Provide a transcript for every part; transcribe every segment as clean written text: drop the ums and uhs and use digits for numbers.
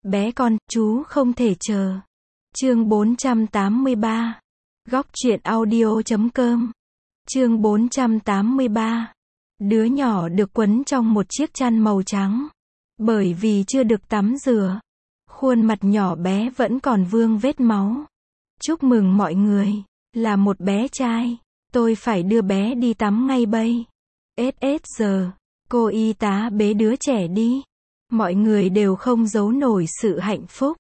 Bé con, chú không thể chờ. Chương 483. Góc truyện audio.com. Chương 483. Đứa nhỏ được quấn trong một chiếc chăn màu trắng. Bởi vì chưa được tắm rửa, khuôn mặt nhỏ bé vẫn còn vương vết máu. Chúc mừng mọi người, là một bé trai. Tôi phải đưa bé đi tắm ngay bây. Giờ, cô y tá bế đứa trẻ đi. Mọi người đều không giấu nổi sự hạnh phúc.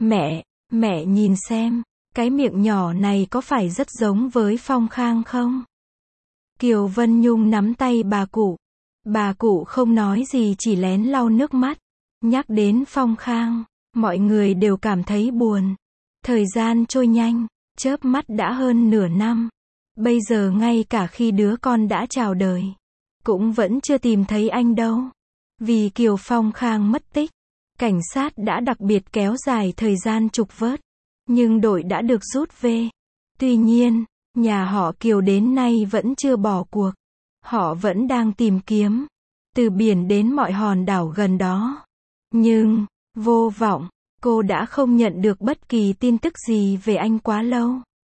Mẹ nhìn xem, cái miệng nhỏ này có phải rất giống với Phong Khang không? Kiều Vân Nhung nắm tay bà cụ. Bà cụ không nói gì, chỉ lén lau nước mắt. Nhắc đến Phong Khang, mọi người đều cảm thấy buồn. Thời gian trôi nhanh, chớp mắt đã hơn nửa năm. Bây giờ ngay cả khi đứa con đã chào đời, cũng vẫn chưa tìm thấy anh đâu. Vì Kiều Phong Khang mất tích, cảnh sát đã đặc biệt kéo dài thời gian trục vớt. Nhưng đội đã được rút về. Tuy nhiên, nhà họ Kiều đến nay vẫn chưa bỏ cuộc. Họ vẫn đang tìm kiếm, từ biển đến mọi hòn đảo gần đó. Nhưng, vô vọng, cô đã không nhận được bất kỳ tin tức gì về anh quá lâu.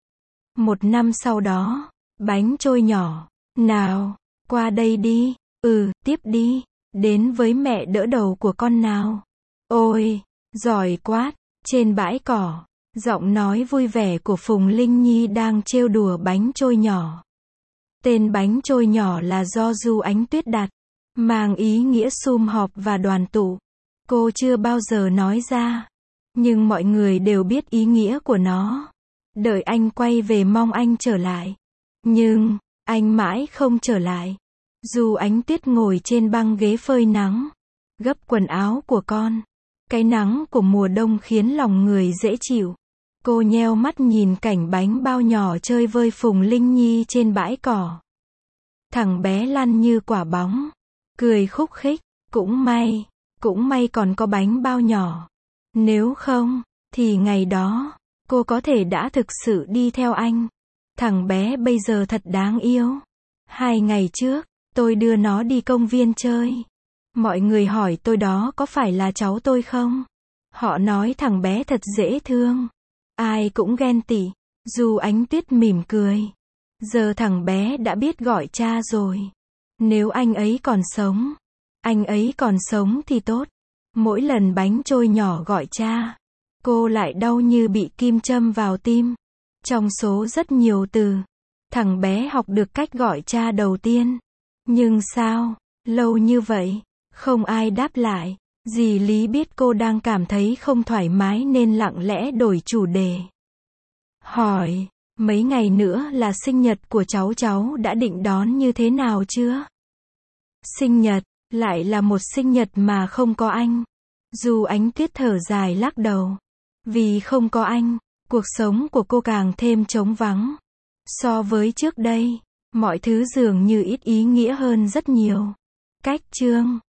Một năm sau đó, bánh trôi nhỏ, nào, qua đây đi, tiếp đi, đến với mẹ đỡ đầu của con nào. Ôi, giỏi quá, trên bãi cỏ, giọng nói vui vẻ của Phùng Linh Nhi đang trêu đùa bánh trôi nhỏ. Tên bánh trôi nhỏ là do Du Ánh Tuyết đặt, mang ý nghĩa sum họp và đoàn tụ. Cô chưa bao giờ nói ra, nhưng mọi người đều biết ý nghĩa của nó. Đợi anh quay về, mong anh trở lại. Nhưng, anh mãi không trở lại. Du Ánh Tuyết ngồi trên băng ghế phơi nắng, gấp quần áo của con. Cái nắng của mùa đông khiến lòng người dễ chịu. Cô nheo mắt nhìn cảnh bánh bao nhỏ chơi vơi Phùng Linh Nhi trên bãi cỏ. Thằng bé lăn như quả bóng, cười khúc khích. Cũng may còn có bánh bao nhỏ. Nếu không, thì ngày đó, cô có thể đã thực sự đi theo anh. Thằng bé bây giờ thật đáng yêu. 2 ngày trước, tôi đưa nó đi công viên chơi. Mọi người hỏi tôi đó có phải là cháu tôi không? Họ nói thằng bé thật dễ thương. Ai cũng ghen tị. Du Ánh Tuyết mỉm cười. Giờ thằng bé đã biết gọi cha rồi. Nếu anh ấy còn sống thì tốt. Mỗi lần bánh trôi nhỏ gọi cha, cô lại đau như bị kim châm vào tim. Trong số rất nhiều từ, thằng bé học được cách gọi cha đầu tiên. Nhưng sao, lâu như vậy, không ai đáp lại. Dì Lý biết cô đang cảm thấy không thoải mái nên lặng lẽ đổi chủ đề. Hỏi, mấy ngày nữa là sinh nhật của cháu đã định đón như thế nào chưa? Sinh nhật, lại là một sinh nhật mà không có anh. Du Ánh Tuyết thở dài lắc đầu. Vì không có anh, cuộc sống của cô càng thêm trống vắng. So với trước đây, mọi thứ dường như ít ý nghĩa hơn rất nhiều. Cách chương